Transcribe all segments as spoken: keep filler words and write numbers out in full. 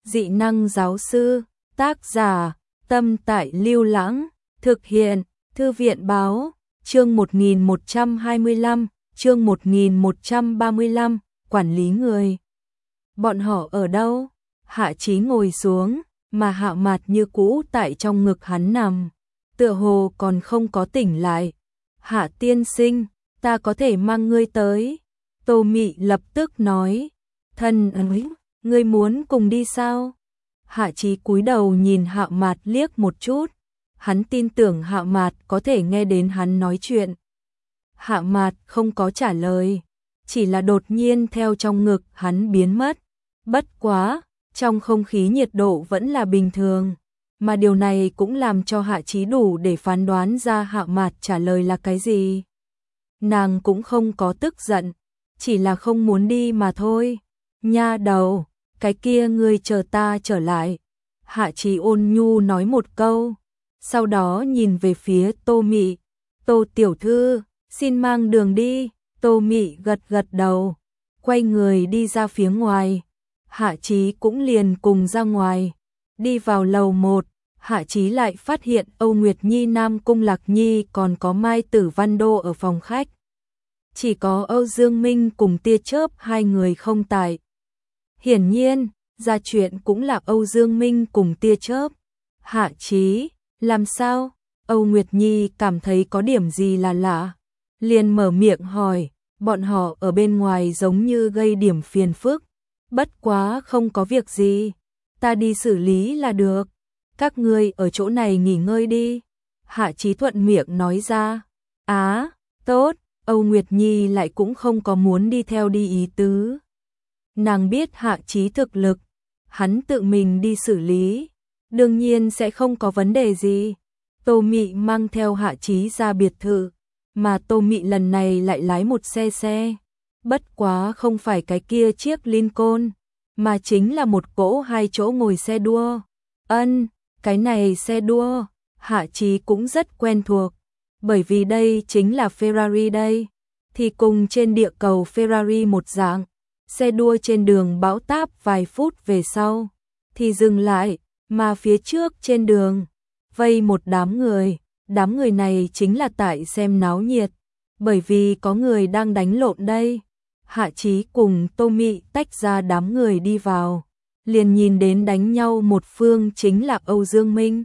Dị năng giáo sư, tác giả, Tâm Tại Lưu Lãng, thực hiện, Thư viện báo, chương một nghìn một trăm hai mươi lăm, chương một nghìn một trăm ba mươi lăm, quản lý người. Bọn họ ở đâu? Hạ Chí ngồi xuống, mà Hạo Mạt như cũ tại trong ngực hắn nằm, tựa hồ còn không có tỉnh lại. Hạ tiên sinh, ta có thể mang ngươi tới. Tô Mị lập tức nói, thân ơi, ngươi muốn cùng đi sao? Hạ Chí cúi đầu nhìn Hạo Mạt liếc một chút, hắn tin tưởng Hạo Mạt có thể nghe đến hắn nói chuyện. Hạo Mạt không có trả lời, chỉ là đột nhiên theo trong ngực hắn biến mất. Bất quá, trong không khí nhiệt độ vẫn là bình thường, mà điều này cũng làm cho Hạ Chí đủ để phán đoán ra Hạo Mạt trả lời là cái gì. Nàng cũng không có tức giận, chỉ là không muốn đi mà thôi. Nha đầu, cái kia ngươi chờ ta trở lại. Hạ Chí ôn nhu nói một câu, sau đó nhìn về phía Tô Mị. Tô tiểu thư, xin mang đường đi. Tô Mị gật gật đầu, quay người đi ra phía ngoài. Hạ Chí cũng liền cùng ra ngoài. Đi vào lầu một, Hạ Chí lại phát hiện Âu Nguyệt Nhi, Nam Cung Lạc Nhi còn có Mai Tử Văn Đô ở phòng khách. Chỉ có Âu Dương Minh cùng Tia Chớp hai người không tại. Hiển nhiên, ra chuyện cũng là Âu Dương Minh cùng Tia Chớp. Hạ Chí, làm sao? Âu Nguyệt Nhi cảm thấy có điểm gì là lạ, liền mở miệng hỏi. Bọn họ ở bên ngoài giống như gây điểm phiền phức. Bất quá không có việc gì, ta đi xử lý là được. Các ngươi ở chỗ này nghỉ ngơi đi. Hạ Chí thuận miệng nói ra. Á, tốt. Âu Nguyệt Nhi lại cũng không có muốn đi theo đi ý tứ. Nàng biết Hạ Chí thực lực, hắn tự mình đi xử lý, đương nhiên sẽ không có vấn đề gì. Tô Mị mang theo Hạ Chí ra biệt thự, mà Tô Mị lần này lại lái một xe xe. Bất quá không phải cái kia chiếc Lincoln, mà chính là một cỗ hai chỗ ngồi xe đua. Ân, cái này xe đua, Hạ Chí cũng rất quen thuộc, bởi vì đây chính là Ferrari đây. Thì cùng trên địa cầu Ferrari một dạng, xe đua trên đường bão táp vài phút về sau thì dừng lại, mà phía trước trên đường vây một đám người. Đám người này chính là tại xem náo nhiệt, bởi vì có người đang đánh lộn đây. Hạ Chí cùng Tô Mị tách ra đám người đi vào, liền nhìn đến đánh nhau một phương chính là Âu Dương Minh.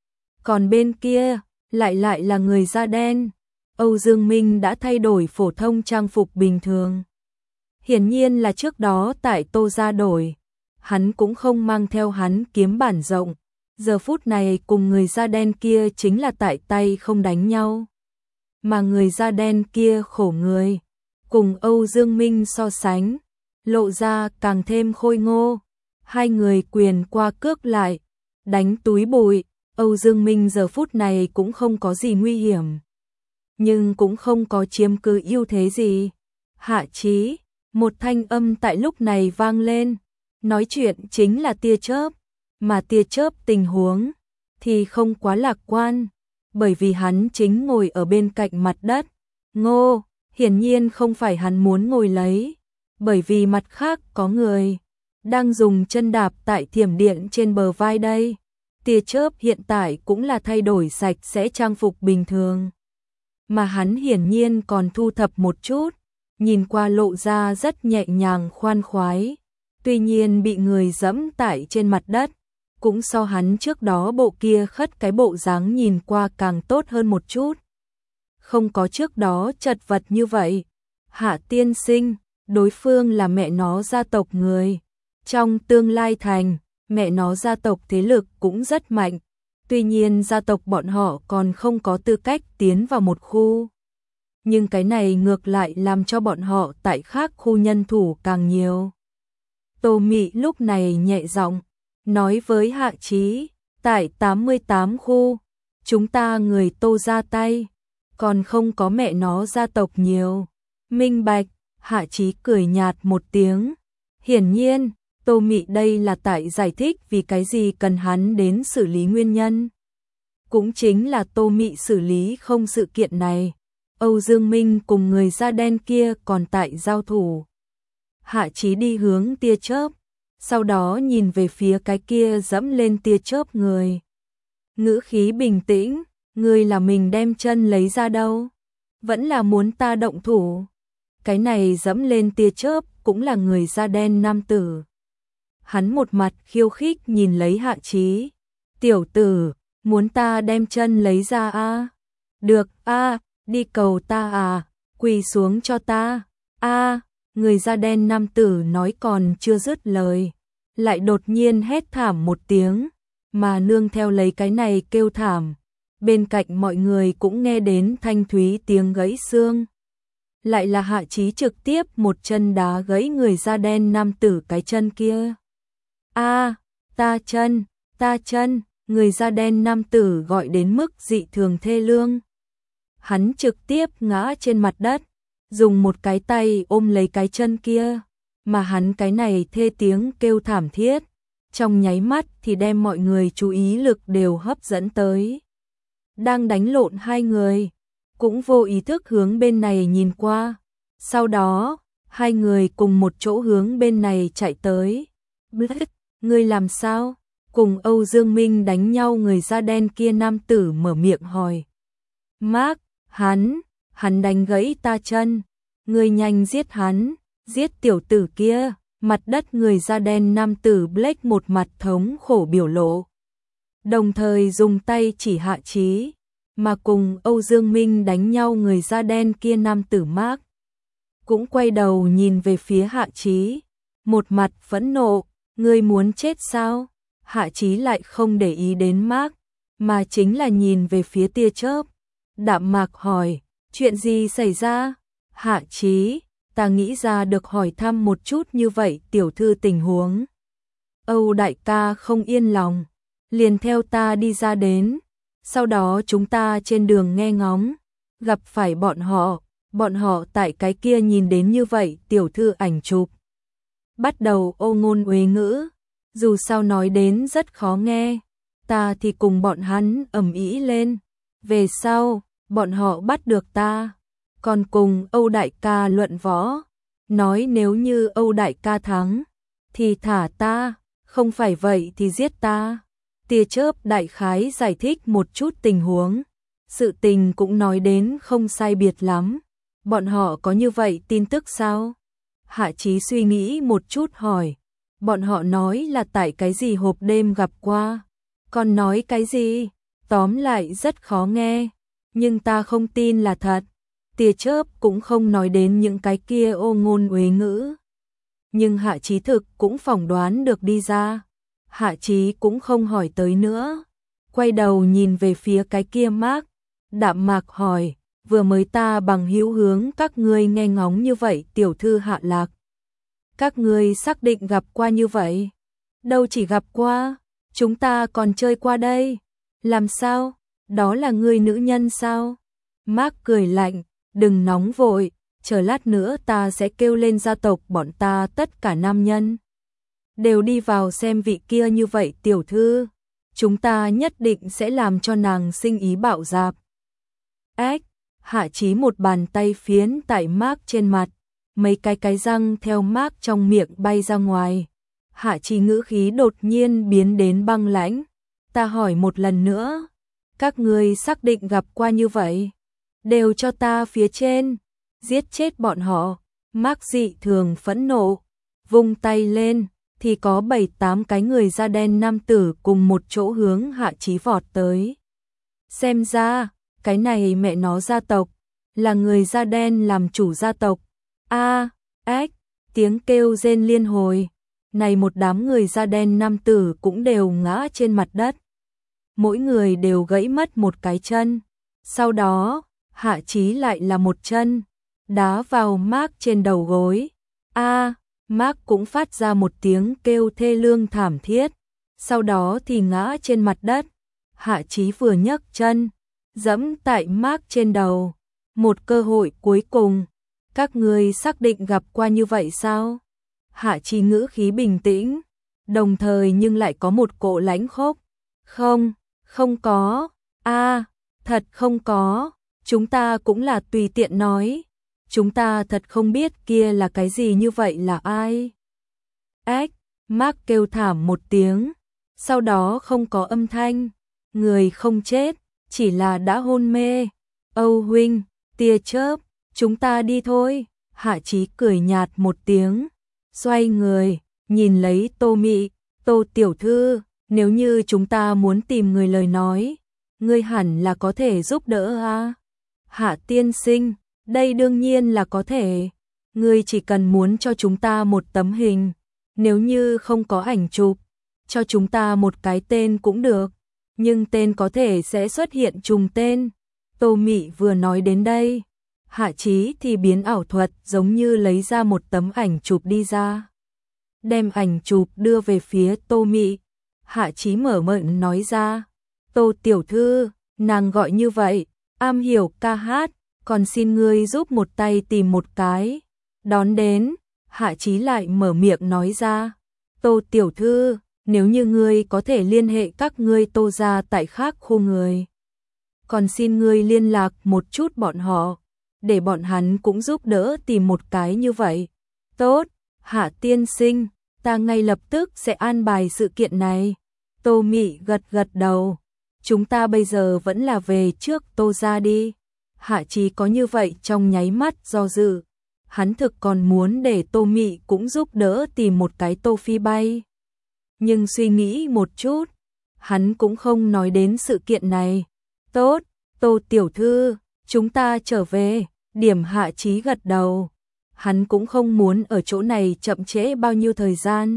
Còn bên kia, lại lại là người da đen. Âu Dương Minh đã thay đổi phổ thông trang phục bình thường. Hiển nhiên là trước đó tại Tô gia đổi, hắn cũng không mang theo hắn kiếm bản rộng. Giờ phút này cùng người da đen kia chính là tại tay không đánh nhau. Mà người da đen kia khổ người, cùng Âu Dương Minh so sánh, lộ ra càng thêm khôi ngô. Hai người quyền qua cước lại, đánh túi bụi. Âu Dương Minh giờ phút này cũng không có gì nguy hiểm, nhưng cũng không có chiếm cứ ưu thế gì. Hạ Chí, một thanh âm tại lúc này vang lên, nói chuyện chính là Tia Chớp, mà Tia Chớp tình huống thì không quá lạc quan, bởi vì hắn chính ngồi ở bên cạnh mặt đất. Ngô, hiển nhiên không phải hắn muốn ngồi lấy, bởi vì mặt khác có người đang dùng chân đạp tại thiểm điện trên bờ vai đây. Tia Chớp hiện tại cũng là thay đổi sạch sẽ trang phục bình thường, mà hắn hiển nhiên còn thu thập một chút, nhìn qua lộ ra rất nhẹ nhàng khoan khoái. Tuy nhiên bị người dẫm tại trên mặt đất, cũng so hắn trước đó bộ kia khất cái bộ dáng nhìn qua càng tốt hơn một chút. Không có trước đó chật vật như vậy. Hạ tiên sinh, đối phương là mẹ nó gia tộc người. Trong tương lai thành, mẹ nó gia tộc thế lực cũng rất mạnh. Tuy nhiên gia tộc bọn họ còn không có tư cách tiến vào một khu. Nhưng cái này ngược lại làm cho bọn họ tại khác khu nhân thủ càng nhiều. Tô Mị lúc này nhẹ giọng nói với Hạ Chí, tại tám mươi tám khu, chúng ta người Tô ra tay, còn không có mẹ nó gia tộc nhiều. Minh bạch. Hạ Chí cười nhạt một tiếng. Hiển nhiên, Tô Mị đây là tại giải thích vì cái gì cần hắn đến xử lý nguyên nhân. Cũng chính là Tô Mị xử lý không sự kiện này, Âu Dương Minh cùng người da đen kia còn tại giao thủ. Hạ Chí đi hướng Tia Chớp, sau đó nhìn về phía cái kia dẫm lên tia chớp người. Ngữ khí bình tĩnh, ngươi là mình đem chân lấy ra đâu? Vẫn là muốn ta động thủ? Cái này dẫm lên tia chớp cũng là người da đen nam tử. Hắn một mặt khiêu khích nhìn lấy Hạ Chí. Tiểu tử, muốn ta đem chân lấy ra a? Được a, đi cầu ta à, quỳ xuống cho ta. A, người da đen nam tử nói còn chưa dứt lời, lại đột nhiên hét thảm một tiếng, mà nương theo lấy cái này kêu thảm. Bên cạnh mọi người cũng nghe đến thanh thúy tiếng gãy xương. Lại là Hạ Chí trực tiếp một chân đá gãy người da đen nam tử cái chân kia. A, ta chân, ta chân, người da đen nam tử gọi đến mức dị thường thê lương. Hắn trực tiếp ngã trên mặt đất, dùng một cái tay ôm lấy cái chân kia, mà hắn cái này thê tiếng kêu thảm thiết, trong nháy mắt thì đem mọi người chú ý lực đều hấp dẫn tới. Đang đánh lộn hai người, cũng vô ý thức hướng bên này nhìn qua, sau đó, hai người cùng một chỗ hướng bên này chạy tới. Blech, ngươi làm sao? Cùng Âu Dương Minh đánh nhau người da đen kia nam tử mở miệng hỏi. Mark, hắn, hắn đánh gãy ta chân, ngươi nhanh giết hắn, giết tiểu tử kia. Mặt đất người da đen nam tử Blake một mặt thống khổ biểu lộ, đồng thời dùng tay chỉ Hạ Chí, mà cùng Âu Dương Minh đánh nhau người da đen kia nam tử Mark cũng quay đầu nhìn về phía Hạ Chí, một mặt phẫn nộ, ngươi muốn chết sao? Hạ Chí lại không để ý đến Mark, mà chính là nhìn về phía tia chớp, đạm mạc hỏi, chuyện gì xảy ra? Hạ Chí, ta nghĩ ra được hỏi thăm một chút như vậy tiểu thư tình huống. Âu đại ca không yên lòng, liền theo ta đi ra đến, sau đó chúng ta trên đường nghe ngóng, gặp phải bọn họ, bọn họ tại cái kia nhìn đến như vậy tiểu thư ảnh chụp. Bắt đầu ô ngôn uế ngữ, dù sao nói đến rất khó nghe, ta thì cùng bọn hắn ầm ĩ lên, về sau, bọn họ bắt được ta. Còn cùng Âu đại ca luận võ, nói nếu như Âu đại ca thắng, thì thả ta, không phải vậy thì giết ta. Tia chớp đại khái giải thích một chút tình huống, sự tình cũng nói đến không sai biệt lắm. Bọn họ có như vậy tin tức sao? Hạ Chí suy nghĩ một chút hỏi, bọn họ nói là tại cái gì hộp đêm gặp qua, còn nói cái gì? Tóm lại rất khó nghe, nhưng ta không tin là thật. Tia chớp cũng không nói đến những cái kia ô ngôn uế ngữ. Nhưng Hạ Chí thực cũng phỏng đoán được đi ra. Hạ Chí cũng không hỏi tới nữa. Quay đầu nhìn về phía cái kia Mark, đạm mạc hỏi, vừa mới ta bằng hữu hướng các ngươi nghe ngóng như vậy tiểu thư Hạ Lạc. Các ngươi xác định gặp qua như vậy? Đâu chỉ gặp qua, chúng ta còn chơi qua đây. Làm sao? Đó là ngươi nữ nhân sao? Mark cười lạnh. Đừng nóng vội, chờ lát nữa ta sẽ kêu lên gia tộc bọn ta tất cả nam nhân đều đi vào xem vị kia như vậy tiểu thư, chúng ta nhất định sẽ làm cho nàng sinh ý bạo dạp. Ách, Hạ Chí một bàn tay phiến tại Mark trên mặt, mấy cái cái răng theo Mark trong miệng bay ra ngoài. Hạ Chí ngữ khí đột nhiên biến đến băng lãnh, ta hỏi một lần nữa, các ngươi xác định gặp qua như vậy? Đều cho ta phía trên, giết chết bọn họ. Mark dị thường phẫn nộ, vung tay lên, thì có bảy tám cái người da đen nam tử cùng một chỗ hướng Hạ Chí vọt tới. Xem ra, cái này mẹ nó gia tộc, là người da đen làm chủ gia tộc. A, ếch, tiếng kêu rên liên hồi, này một đám người da đen nam tử cũng đều ngã trên mặt đất. Mỗi người đều gãy mất một cái chân, sau đó, Hạ Chí lại là một chân, đá vào Mark trên đầu gối. A, Mark cũng phát ra một tiếng kêu thê lương thảm thiết, sau đó thì ngã trên mặt đất. Hạ Chí vừa nhấc chân, giẫm tại Mark trên đầu. Một cơ hội cuối cùng, các ngươi xác định gặp qua như vậy sao? Hạ Chí ngữ khí bình tĩnh, đồng thời nhưng lại có một cỗ lãnh khốc. Không, không có, a, thật không có. Chúng ta cũng là tùy tiện nói, chúng ta thật không biết kia là cái gì như vậy là ai. Ếch, Mark kêu thảm một tiếng, sau đó không có âm thanh, người không chết, chỉ là đã hôn mê. Âu huynh, tia chớp, chúng ta đi thôi. Hạ Chí cười nhạt một tiếng, xoay người, nhìn lấy Tô Mị, Tô tiểu thư, nếu như chúng ta muốn tìm người lời nói, ngươi hẳn là có thể giúp đỡ à? Hạ tiên sinh, đây đương nhiên là có thể, ngươi chỉ cần muốn cho chúng ta một tấm hình, nếu như không có ảnh chụp, cho chúng ta một cái tên cũng được, nhưng tên có thể sẽ xuất hiện trùng tên. Tô Mị vừa nói đến đây, Hạ Chí thì biến ảo thuật giống như lấy ra một tấm ảnh chụp đi ra. Đem ảnh chụp đưa về phía Tô Mị, Hạ Chí mở miệng nói ra, Tô tiểu thư, nàng gọi như vậy, am hiểu ca hát, còn xin ngươi giúp một tay tìm một cái. Đón đến, Hạ Chí lại mở miệng nói ra, Tô tiểu thư, nếu như ngươi có thể liên hệ các ngươi Tô gia tại khác khu người, còn xin ngươi liên lạc một chút bọn họ, để bọn hắn cũng giúp đỡ tìm một cái như vậy. Tốt, Hạ tiên sinh, ta ngay lập tức sẽ an bài sự kiện này. Tô Mị gật gật đầu, chúng ta bây giờ vẫn là về trước Tô gia đi. Hạ Chí có như vậy trong nháy mắt do dự, hắn thực còn muốn để Tô Mị cũng giúp đỡ tìm một cái Tô Phi bay. Nhưng suy nghĩ một chút, hắn cũng không nói đến sự kiện này. Tốt, Tô tiểu thư, chúng ta trở về. Điểm Hạ Chí gật đầu, hắn cũng không muốn ở chỗ này chậm trễ bao nhiêu thời gian.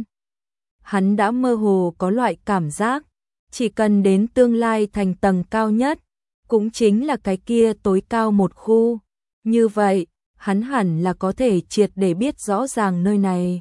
Hắn đã mơ hồ có loại cảm giác, chỉ cần đến tương lai thành tầng cao nhất, cũng chính là cái kia tối cao một khu. Như vậy, hắn hẳn là có thể triệt để biết rõ ràng nơi này.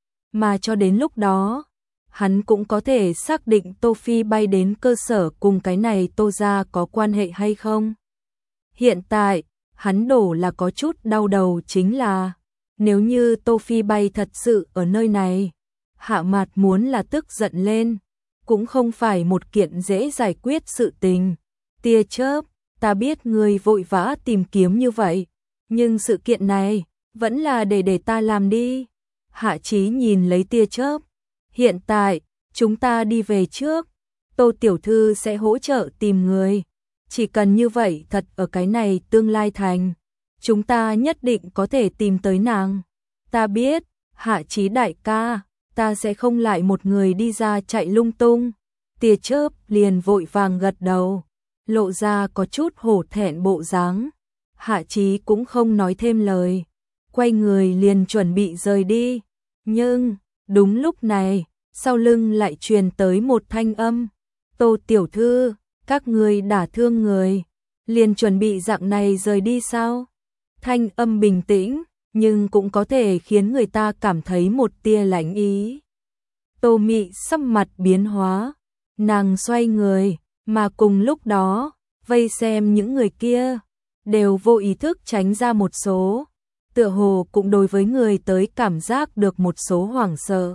Mà cho đến lúc đó, hắn cũng có thể xác định Tô Phi bay đến cơ sở cùng cái này Tô gia có quan hệ hay không. Hiện tại, hắn đổ là có chút đau đầu chính là, nếu như Tô Phi bay thật sự ở nơi này, Hạ Mạt muốn là tức giận lên, cũng không phải một kiện dễ giải quyết sự tình. Tia chớp, ta biết người vội vã tìm kiếm như vậy, nhưng sự kiện này, vẫn là để để ta làm đi. Hạ Chí nhìn lấy tia chớp, hiện tại, chúng ta đi về trước, Tô tiểu thư sẽ hỗ trợ tìm người. Chỉ cần như vậy thật ở cái này tương lai thành, chúng ta nhất định có thể tìm tới nàng. Ta biết, Hạ Chí đại ca, ta sẽ không lại một người đi ra chạy lung tung. Tia chớp liền vội vàng gật đầu, lộ ra có chút hổ thẹn bộ dáng. Hạ Chí cũng không nói thêm lời, quay người liền chuẩn bị rời đi. Nhưng, đúng lúc này, sau lưng lại truyền tới một thanh âm. Tô tiểu thư, các ngươi đả thương người, liền chuẩn bị dạng này rời đi sao? Thanh âm bình tĩnh, nhưng cũng có thể khiến người ta cảm thấy một tia lạnh ý. Tô Mị sắc mặt biến hóa, nàng xoay người, mà cùng lúc đó, vây xem những người kia, đều vô ý thức tránh ra một số, tựa hồ cũng đối với người tới cảm giác được một số hoảng sợ.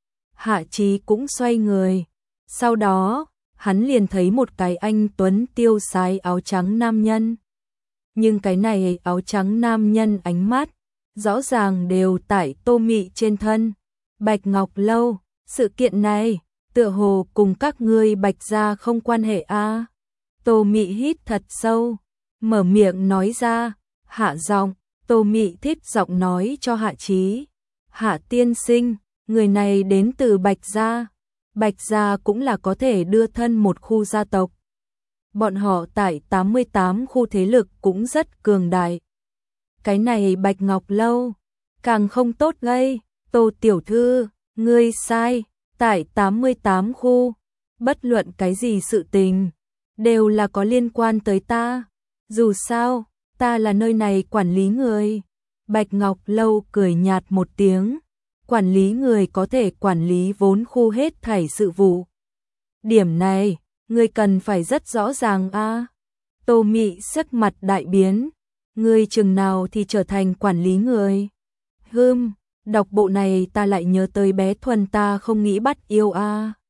Hạ Chí cũng xoay người, sau đó, hắn liền thấy một cái anh tuấn tiêu sái áo trắng nam nhân. Nhưng cái này áo trắng nam nhân ánh mắt, rõ ràng đều tại Tô Mị trên thân. Bạch Ngọc Lâu, sự kiện này, tựa hồ cùng các ngươi Bạch gia không quan hệ a. À? Tô Mị hít thật sâu, mở miệng nói ra, hạ giọng. Tô Mị thích giọng nói cho Hạ Chí. Hạ tiên sinh, người này đến từ Bạch gia. Bạch gia cũng là có thể đưa thân một khu gia tộc. Bọn họ tại tám mươi tám khu thế lực cũng rất cường đại. Cái này Bạch Ngọc Lâu, càng không tốt gây. Tô tiểu thư, ngươi sai, tại tám mươi tám khu, bất luận cái gì sự tình, đều là có liên quan tới ta. Dù sao, ta là nơi này quản lý người. Bạch Ngọc Lâu cười nhạt một tiếng. Quản lý người có thể quản lý vốn khu hết thảy sự vụ. Điểm này, ngươi cần phải rất rõ ràng a. À? Tô Mị sắc mặt đại biến. Ngươi chừng nào thì trở thành quản lý người? Hừm, đọc bộ này ta lại nhớ tới bé Thuần ta không nghĩ bắt yêu a. À?